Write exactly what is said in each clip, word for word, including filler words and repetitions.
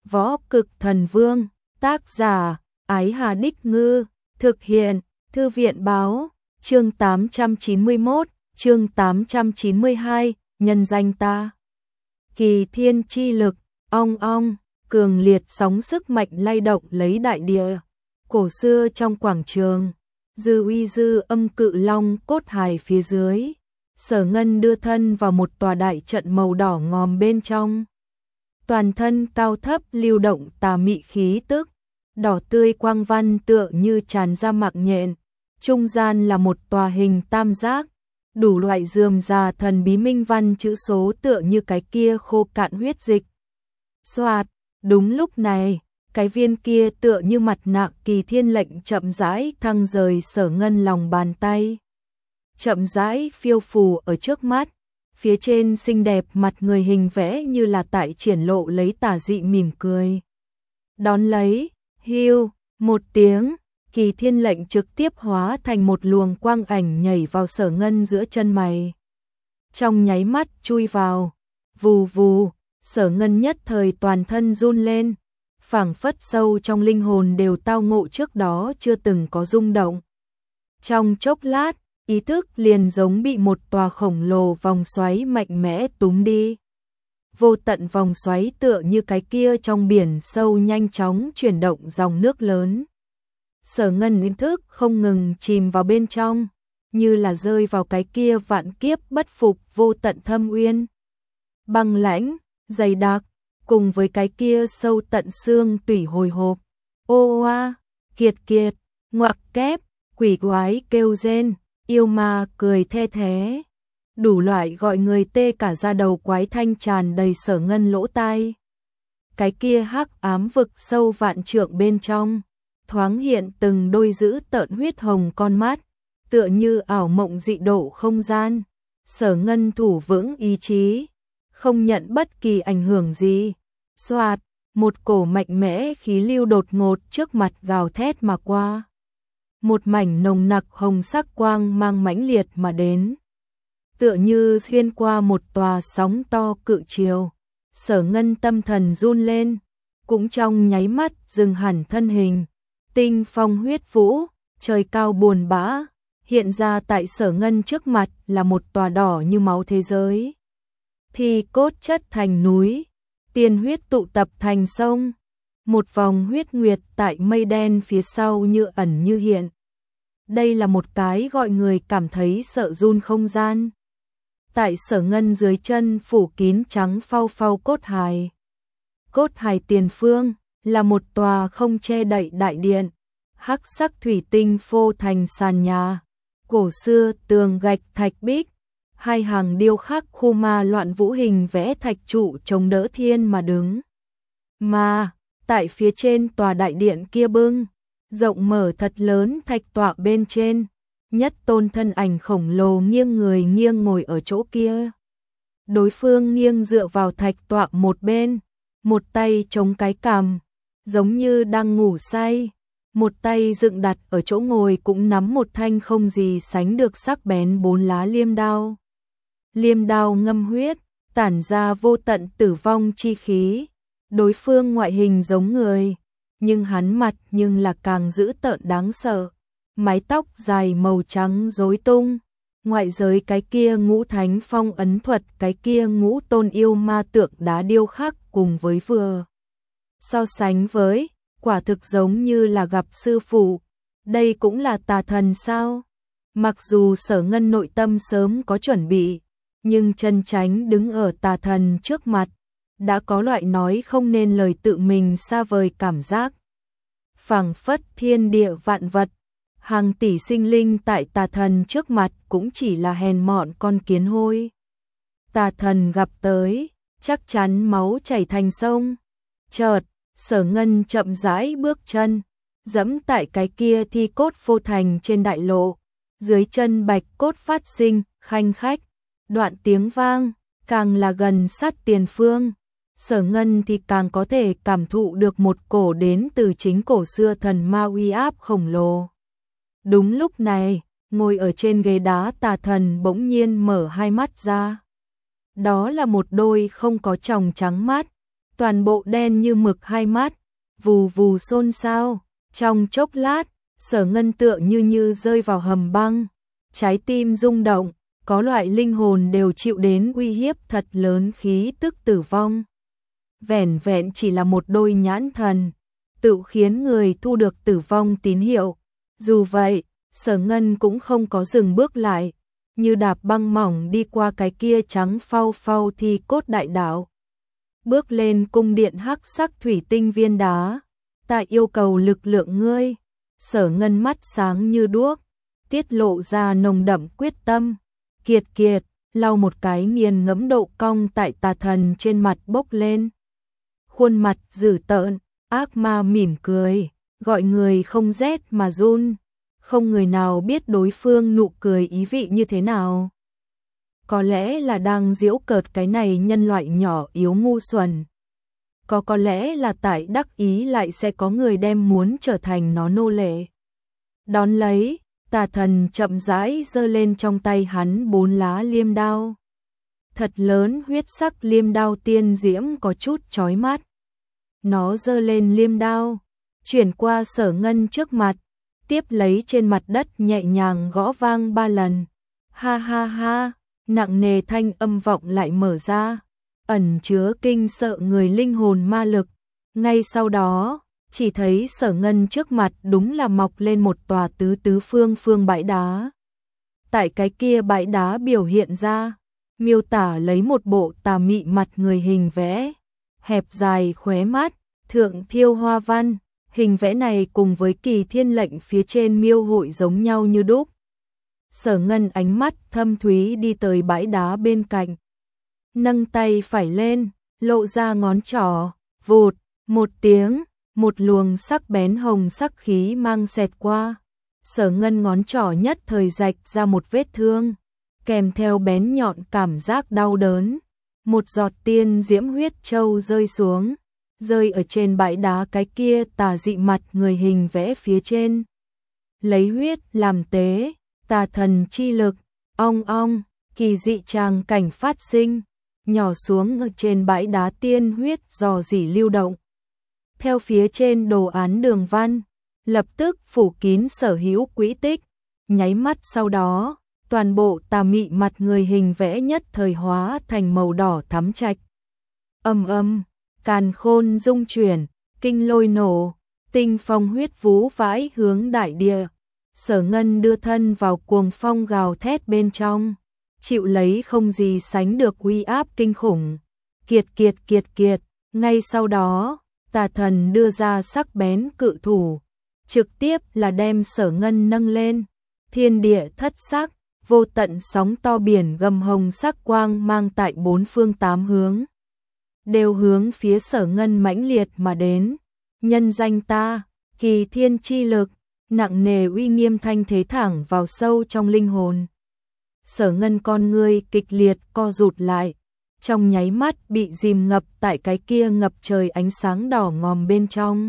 Võ Cực Thần Vương, tác giả, Ái Hà Đích Ngư, thực hiện, Thư viện Báo, chương tám trăm chín mươi mốt, chương tám trăm chín mươi hai, nhân danh ta. Kỳ thiên chi lực, ong ong, cường liệt sóng sức mạnh lay động lấy đại địa. Cổ xưa trong quảng trường, dư uy dư âm cự long cốt hài phía dưới. Sở Ngân đưa thân vào một tòa đại trận màu đỏ ngòm bên trong. Toàn thân cao thấp lưu động tà mị khí tức, đỏ tươi quang văn tựa như tràn ra mạng nhện. Trung gian là một tòa hình tam giác, đủ loại rườm rà thần bí minh văn chữ số tựa như cái kia khô cạn huyết dịch. Xoạt, đúng lúc này, cái viên kia tựa như mặt nạ kỳ thiên lệnh chậm rãi thăng rời Sở Ngân lòng bàn tay. Chậm rãi phiêu phù ở trước mắt, phía trên xinh đẹp mặt người hình vẽ như là tại triển lộ lấy tà dị mỉm cười. Đón lấy, hiu, một tiếng, kỳ thiên lệnh trực tiếp hóa thành một luồng quang ảnh nhảy vào Sở Ngân giữa chân mày. Trong nháy mắt chui vào, vù vù, Sở Ngân nhất thời toàn thân run lên, phảng phất sâu trong linh hồn đều tao ngộ trước đó chưa từng có rung động. Trong chốc lát, ý thức liền giống bị một tòa khổng lồ vòng xoáy mạnh mẽ túm đi. Vô tận vòng xoáy tựa như cái kia trong biển sâu nhanh chóng chuyển động dòng nước lớn. Sở Ngân ý thức không ngừng chìm vào bên trong, như là rơi vào cái kia vạn kiếp bất phục vô tận thâm uyên. Băng lãnh, dày đặc, cùng với cái kia sâu tận xương tủy hồi hộp. Ô oa, kiệt kiệt, ngoặc kép, quỷ quái kêu rên, yêu ma cười the thế. Đủ loại gọi người tê cả da đầu quái thanh tràn đầy Sở Ngân lỗ tai. Cái kia hắc ám vực sâu vạn trượng bên trong, thoáng hiện từng đôi dữ tợn huyết hồng con mắt, tựa như ảo mộng dị độ không gian. Sở Ngân thủ vững ý chí, không nhận bất kỳ ảnh hưởng gì. Xoạt, một cổ mạnh mẽ khí lưu đột ngột trước mặt gào thét mà qua. Một mảnh nồng nặc hồng sắc quang mang mãnh liệt mà đến, tựa như xuyên qua một tòa sóng to cự triều. Sở Ngân tâm thần run lên, cũng trong nháy mắt dừng hẳn thân hình. Tinh phong huyết vũ, trời cao buồn bã, hiện ra tại Sở Ngân trước mặt là một tòa đỏ như máu thế giới. Thì cốt chất thành núi, tiên huyết tụ tập thành sông, một vòng huyết nguyệt tại mây đen phía sau như ẩn như hiện. Đây là một cái gọi người cảm thấy sợ run không gian. Tại Sở Ngân dưới chân phủ kín trắng phau phau cốt hài. Cốt hài tiền phương là một tòa không che đậy đại điện, hắc sắc thủy tinh phô thành sàn nhà, cổ xưa tường gạch thạch bích, hai hàng điêu khắc khu ma loạn vũ hình vẽ thạch trụ chống đỡ thiên mà đứng. Mà, tại phía trên tòa đại điện kia bưng, rộng mở thật lớn thạch tọa bên trên, nhất tôn thân ảnh khổng lồ nghiêng người nghiêng ngồi ở chỗ kia. Đối phương nghiêng dựa vào thạch tọa một bên, một tay chống cái cằm, giống như đang ngủ say, một tay dựng đặt ở chỗ ngồi cũng nắm một thanh không gì sánh được sắc bén bốn lá liêm đao. Liêm đao ngâm huyết, tản ra vô tận tử vong chi khí. Đối phương ngoại hình giống người, nhưng hắn mặt nhưng là càng dữ tợn đáng sợ. Mái tóc dài màu trắng rối tung, ngoại giới cái kia ngũ thánh phong ấn thuật, cái kia ngũ tôn yêu ma tượng đá điêu khắc cùng với vừa. So sánh với, quả thực giống như là gặp sư phụ. Đây cũng là tà thần sao? Mặc dù Sở Ngân nội tâm sớm có chuẩn bị, nhưng chân tránh đứng ở tà thần trước mặt, đã có loại nói không nên lời tự mình xa vời cảm giác. Phảng phất thiên địa vạn vật, hàng tỷ sinh linh tại tà thần trước mặt cũng chỉ là hèn mọn con kiến hôi. Tà thần gặp tới, chắc chắn máu chảy thành sông. Chợt, Sở Ngân chậm rãi bước chân, dẫm tại cái kia thi cốt phô thành trên đại lộ, dưới chân bạch cốt phát sinh khanh khách, đoạn tiếng vang, càng là gần sát tiền phương. Sở Ngân thì càng có thể cảm thụ được một cổ đến từ chính cổ xưa thần ma uy áp khổng lồ. Đúng lúc này, ngồi ở trên ghế đá tà thần bỗng nhiên mở hai mắt ra. Đó là một đôi không có tròng trắng mắt, toàn bộ đen như mực hai mắt, vù vù xôn xao, trong chốc lát, Sở Ngân tựa như như rơi vào hầm băng, trái tim rung động, có loại linh hồn đều chịu đến uy hiếp thật lớn khí tức tử vong. Vẻn vẹn chỉ là một đôi nhãn thần, tự khiến người thu được tử vong tín hiệu. Dù vậy, Sở Ngân cũng không có dừng bước lại, như đạp băng mỏng đi qua cái kia trắng phau phau thi cốt đại đạo. Bước lên cung điện hắc sắc thủy tinh viên đá, ta yêu cầu lực lượng ngươi. Sở Ngân mắt sáng như đuốc, tiết lộ ra nồng đậm quyết tâm. Kiệt kiệt, lau một cái nghiền ngẫm độ cong tại tà thần trên mặt bốc lên. Khuôn mặt dữ tợn, ác ma mỉm cười, gọi người không rét mà run. Không người nào biết đối phương nụ cười ý vị như thế nào. Có lẽ là đang giễu cợt cái này nhân loại nhỏ yếu ngu xuẩn. Có có lẽ là tại đắc ý lại sẽ có người đem muốn trở thành nó nô lệ. Đón lấy, tà thần chậm rãi giơ lên trong tay hắn bốn lá liêm đao. Thật lớn huyết sắc liêm đao tiên diễm có chút chói mắt. Nó giơ lên liêm đao, chuyển qua Sở Ngân trước mặt, tiếp lấy trên mặt đất nhẹ nhàng gõ vang ba lần. Ha ha ha, nặng nề thanh âm vọng lại mở ra, ẩn chứa kinh sợ người linh hồn ma lực. Ngay sau đó, chỉ thấy Sở Ngân trước mặt đúng là mọc lên một tòa tứ tứ phương phương bãi đá. Tại cái kia bãi đá biểu hiện ra, miêu tả lấy một bộ tà mị mặt người hình vẽ, hẹp dài khóe mắt, thượng thiêu hoa văn. Hình vẽ này cùng với kỳ thiên lệnh phía trên miêu hội giống nhau như đúc. Sở Ngân ánh mắt thâm thúy đi tới bãi đá bên cạnh. Nâng tay phải lên, lộ ra ngón trỏ, vụt, một tiếng, một luồng sắc bén hồng sắc khí mang xẹt qua. Sở Ngân ngón trỏ nhất thời rạch ra một vết thương, kèm theo bén nhọn cảm giác đau đớn. Một giọt tiên diễm huyết châu rơi xuống, rơi ở trên bãi đá cái kia tà dị mặt người hình vẽ phía trên. Lấy huyết làm tế, tà thần chi lực, ong ong, kỳ dị tràng cảnh phát sinh, nhỏ xuống ở trên bãi đá tiên huyết dò dỉ lưu động. Theo phía trên đồ án đường văn, lập tức phủ kín sở hữu quỹ tích, nháy mắt sau đó, toàn bộ tà mị mặt người hình vẽ nhất thời hóa thành màu đỏ thắm trạch. Âm âm, càn khôn rung chuyển, kinh lôi nổ, tinh phong huyết vú vãi hướng đại địa. Sở Ngân đưa thân vào cuồng phong gào thét bên trong, chịu lấy không gì sánh được uy áp kinh khủng. Kiệt kiệt kiệt kiệt, ngay sau đó, tà thần đưa ra sắc bén cự thủ, trực tiếp là đem Sở Ngân nâng lên. Thiên địa thất sắc, vô tận sóng to biển gầm hồng sắc quang mang tại bốn phương tám hướng, đều hướng phía Sở Ngân mãnh liệt mà đến. Nhân danh ta, kỳ thiên chi lực, nặng nề uy nghiêm thanh thế thẳng vào sâu trong linh hồn. Sở Ngân con ngươi kịch liệt co rụt lại, trong nháy mắt bị dìm ngập tại cái kia ngập trời ánh sáng đỏ ngòm bên trong.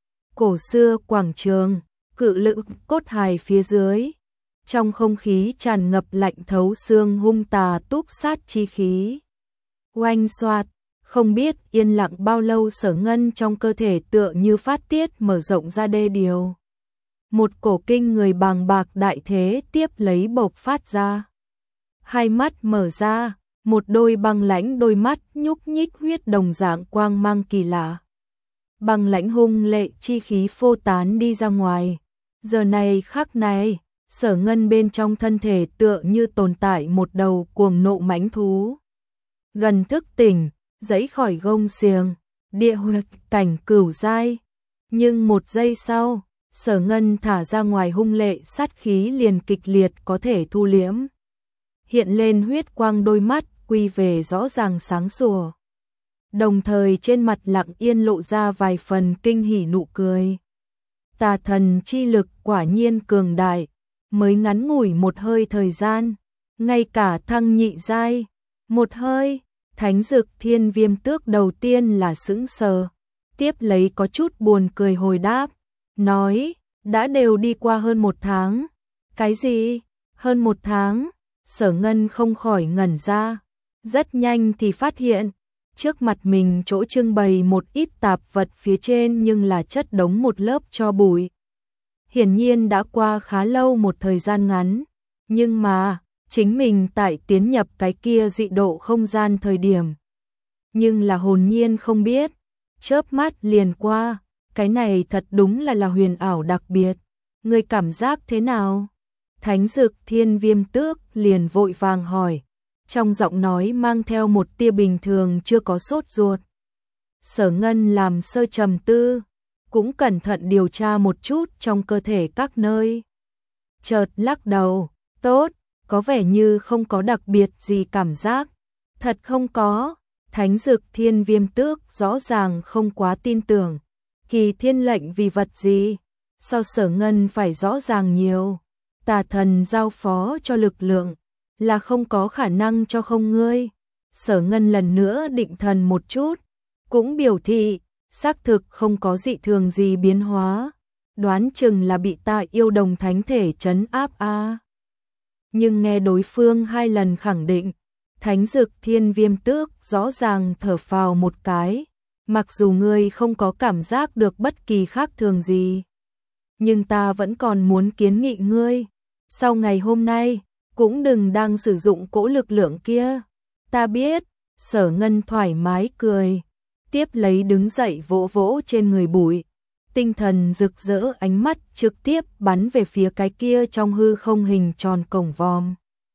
Cổ xưa quảng trường, cự lự cốt hài phía dưới, trong không khí tràn ngập lạnh thấu xương hung tà túc sát chi khí. Oanh xoạt, không biết yên lặng bao lâu Sở Ngân trong cơ thể tựa như phát tiết mở rộng ra đê điều. Một cổ kinh người bàng bạc đại thế tiếp lấy bộc phát ra. Hai mắt mở ra, một đôi băng lãnh đôi mắt nhúc nhích huyết đồng dạng quang mang kỳ lạ. Băng lãnh hung lệ chi khí phô tán đi ra ngoài. Giờ này khắc này, Sở Ngân bên trong thân thể tựa như tồn tại một đầu cuồng nộ mãnh thú. Gần thức tỉnh, giãy khỏi gông xiềng, địa huyệt cảnh cửu giai. Nhưng một giây sau, Sở Ngân thả ra ngoài hung lệ sát khí liền kịch liệt có thể thu liễm. Hiện lên huyết quang đôi mắt quy về rõ ràng sáng sủa. Đồng thời trên mặt lặng yên lộ ra vài phần kinh hỉ nụ cười. Tà thần chi lực quả nhiên cường đại, mới ngắn ngủi một hơi thời gian, ngay cả thăng nhị giai, một hơi, Thánh Dực Thiên Viêm Tước đầu tiên là sững sờ, tiếp lấy có chút buồn cười hồi đáp, nói, đã đều đi qua hơn một tháng. Cái gì? Hơn một tháng? Sở Ngân không khỏi ngẩn ra, rất nhanh thì phát hiện, Trước mặt mình chỗ trưng bày một ít tạp vật, phía trên nhưng là chất đống một lớp tro bụi. Hiển nhiên đã qua khá lâu một thời gian ngắn, nhưng mà chính mình tại tiến nhập cái kia dị độ không gian thời điểm, nhưng là hồn nhiên không biết, chớp mắt liền qua, cái này thật đúng là là huyền ảo đặc biệt. Ngươi cảm giác thế nào? Thánh Dực Thiên Viêm Tước liền vội vàng hỏi, trong giọng nói mang theo một tia bình thường chưa có sốt ruột. Sở Ngân làm sơ trầm tư, cũng cẩn thận điều tra một chút trong cơ thể các nơi. Chợt lắc đầu, tốt, có vẻ như không có đặc biệt gì cảm giác. Thật không có. Thánh Dực Thiên Viêm Tước rõ ràng không quá tin tưởng. Kỳ thiên lệnh vì vật gì? Sao Sở Ngân phải rõ ràng nhiều? Tà thần giao phó cho lực lượng, là không có khả năng cho không ngươi. Sở Ngân lần nữa định thần một chút, cũng biểu thị, xác thực không có dị thường gì biến hóa. Đoán chừng là bị ta yêu đồng thánh thể trấn áp a. À. Nhưng nghe đối phương hai lần khẳng định, Thánh Dực Thiên Viêm Tước rõ ràng thở phào một cái, mặc dù ngươi không có cảm giác được bất kỳ khác thường gì, nhưng ta vẫn còn muốn kiến nghị ngươi, sau ngày hôm nay, cũng đừng đang sử dụng cỗ lực lượng kia. Ta biết. Sở Ngân thoải mái cười, tiếp lấy đứng dậy vỗ vỗ trên người bụi, tinh thần rực rỡ, ánh mắt trực tiếp bắn về phía cái kia trong hư không hình tròn cổng vòm.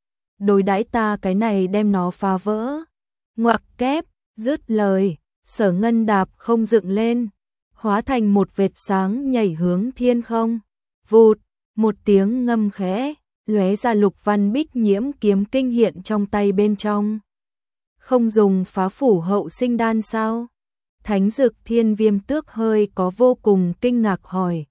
Đối đãi ta cái này đem nó phá vỡ. Ngoặc kép, dứt lời, Sở Ngân đạp không dựng lên, hóa thành một vệt sáng nhảy hướng thiên không. Vụt, một tiếng ngâm khẽ, lóe ra lục văn bích nhiễm kiếm kinh hiện trong tay bên trong. Không dùng phá phủ hậu sinh đan sao? Thánh Dực Thiên Viêm Tước hơi có vô cùng kinh ngạc hỏi.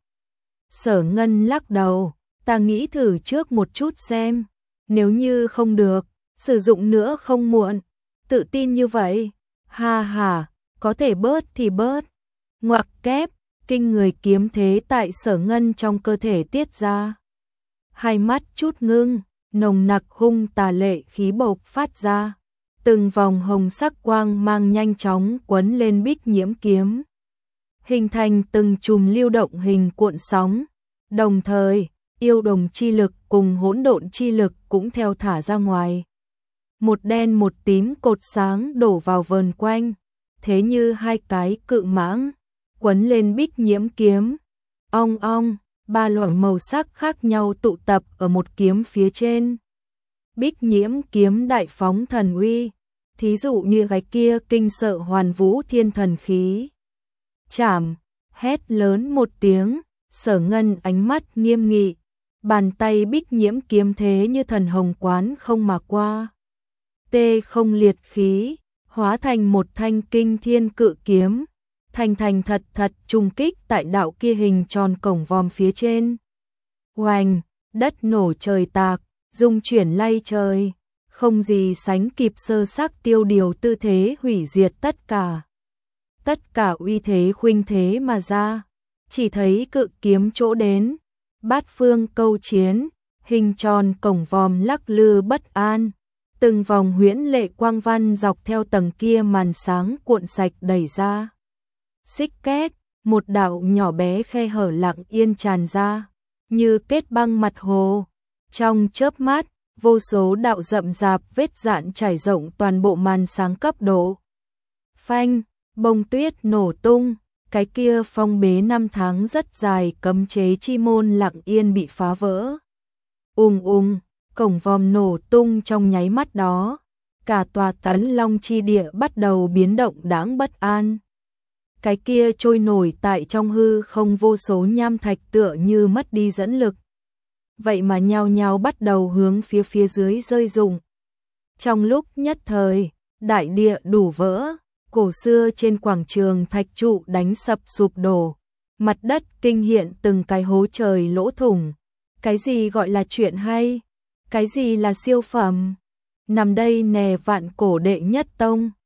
Sở Ngân lắc đầu, ta nghĩ thử trước một chút xem, nếu như không được, sử dụng nữa không muộn. Tự tin như vậy, ha ha, có thể bớt thì bớt. Ngoặc kép, kinh người kiếm thế tại Sở Ngân trong cơ thể tiết ra. Hai mắt chút ngưng, nồng nặc hung tà lệ khí bộc phát ra. Từng vòng hồng sắc quang mang nhanh chóng quấn lên bích nhiễm kiếm, hình thành từng chùm lưu động hình cuộn sóng. Đồng thời, yêu đồng chi lực cùng hỗn độn chi lực cũng theo thả ra ngoài. Một đen một tím cột sáng đổ vào vờn quanh, thế như hai cái cự mãng, quấn lên bích nhiễm kiếm. Ong ong, ba loại màu sắc khác nhau tụ tập ở một kiếm phía trên. Bích nhiễm kiếm đại phóng thần uy, thí dụ như cái kia kinh sợ hoàn vũ thiên thần khí. Chảm, hét lớn một tiếng, Sở Ngân ánh mắt nghiêm nghị, bàn tay bích nhiễm kiếm thế như thần hồng quán không mà qua. Tê không liệt khí, hóa thành một thanh kinh thiên cự kiếm, thành thành thật thật trùng kích tại đạo kia hình tròn cổng vòm phía trên. Oanh, đất nổ trời tạc, rung chuyển lay trời, không gì sánh kịp sơ sắc tiêu điều tư thế hủy diệt tất cả. Tất cả uy thế khuynh thế mà ra, chỉ thấy cự kiếm chỗ đến, bát phương câu chiến, hình tròn cổng vòm lắc lư bất an, từng vòng huyễn lệ quang văn dọc theo tầng kia màn sáng cuộn sạch đẩy ra. Xích két, một đạo nhỏ bé khe hở lặng yên tràn ra, như kết băng mặt hồ. Trong chớp mắt, vô số đạo rậm rạp vết dạn trải rộng toàn bộ màn sáng cấp độ. Phanh, bông tuyết nổ tung, cái kia phong bế năm tháng rất dài cấm chế chi môn lặng yên bị phá vỡ. Ùng ùng, cổng vòm nổ tung trong nháy mắt đó, cả tòa Tấn Long chi địa bắt đầu biến động đáng bất an. Cái kia trôi nổi tại trong hư không vô số nham thạch tựa như mất đi dẫn lực, vậy mà nhao nhao bắt đầu hướng phía phía dưới rơi rụng. Trong lúc nhất thời, đại địa đủ vỡ, cổ xưa trên quảng trường thạch trụ đánh sập sụp đổ, mặt đất kinh hiện từng cái hố trời lỗ thủng. Cái gì gọi là chuyện hay? Cái gì là siêu phẩm? Nằm đây nè vạn cổ đệ nhất tông.